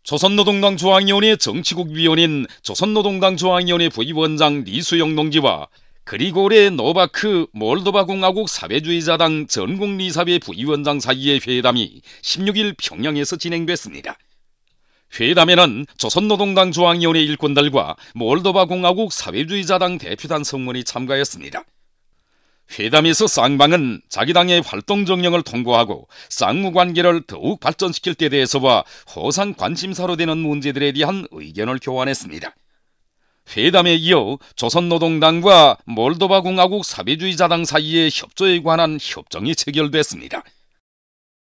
조선노동당 중앙위원회 정치국 위원인 조선노동당 중앙위원회 부위원장 리수영 동지와 그리고르 노바크 몰도바 공화국 사회주의자당 전국리사회 부위원장 사이의 회담이 16일 평양에서 진행됐습니다. 회담에는 조선노동당 중앙위원회 일꾼들과 몰도바 공화국 사회주의자당 대표단 성원이 참가했습니다. 회담에서 쌍방은 자기 당의 활동 정령을 통보하고 쌍무관계를 더욱 발전시킬 데 대해서와 호상 관심사로 되는 문제들에 대한 의견을 교환했습니다. 회담에 이어 조선노동당과 몰도바 공화국 사회주의자당 사이의 협조에 관한 협정이 체결됐습니다.